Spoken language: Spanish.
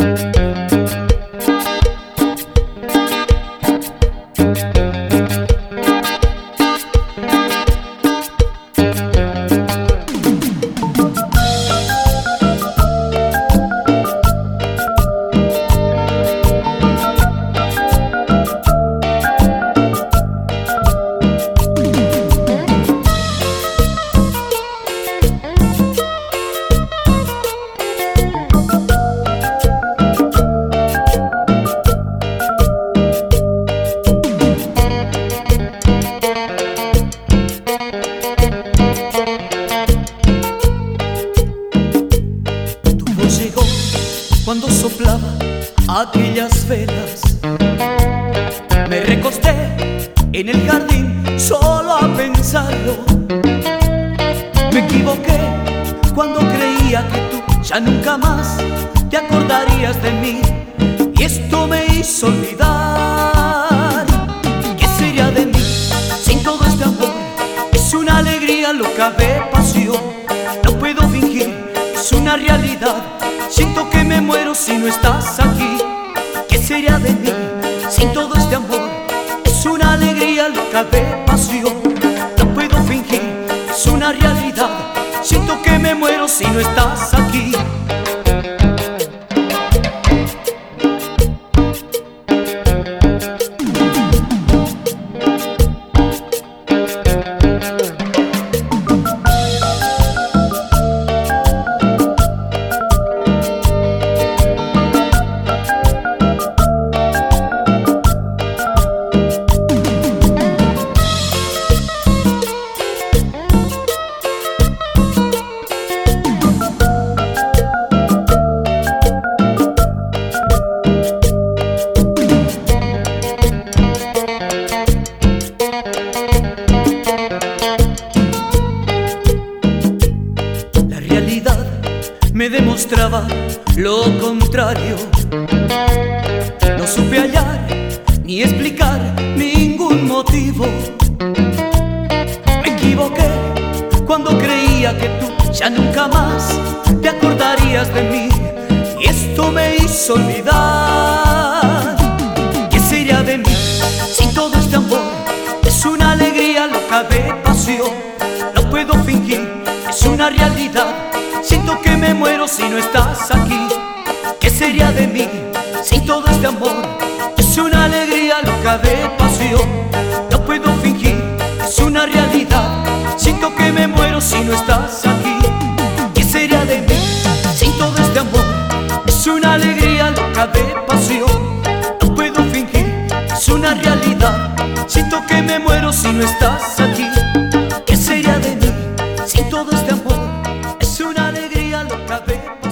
Llegó cuando soplaba aquellas velas. Me recosté en el jardín solo a pensarlo. Me equivoqué cuando creía que tú ya nunca más te acordarías de mí, y esto me hizo olvidar. ¿Qué sería de mí sin todo este amor? Es una alegría loca de pasión, no puedo fingir, es una realidad. Siento que me muero si no estás aquí. ¿Qué sería de mí sin todo este amor? Es una alegría loca de pasión, no puedo fingir, es una realidad. Siento que me muero si no estás aquí. Me demostraba lo contrario. No supe hallar ni explicar ningún motivo. Me equivoqué cuando creía que tú ya nunca más te acordarías de mí, y esto me hizo olvidar. ¿Qué sería de mí sin todo este amor? Es una alegría loca de pasión, no puedo fingir, es una realidad. Siento que me muero si no estás aquí. ¿Qué sería de mí sin todo este amor? Es una alegría loca de pasión, no puedo fingir, es una realidad. Siento que me muero si no estás aquí. ¿Qué sería de mí sin todo este amor? Es una alegría loca de pasión, no puedo fingir, es una realidad. Siento que me muero si no estás aquí. ¿Qué sería de mí sin todo este amor? Es una alegría loca de pasión.